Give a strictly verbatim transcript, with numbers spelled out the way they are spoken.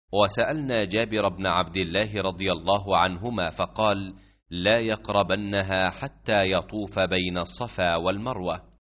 وسألنا جابر بن عبد الله رضي الله عنهما فقال: لا يقربنها حتى يطوف بين الصفا والمروة.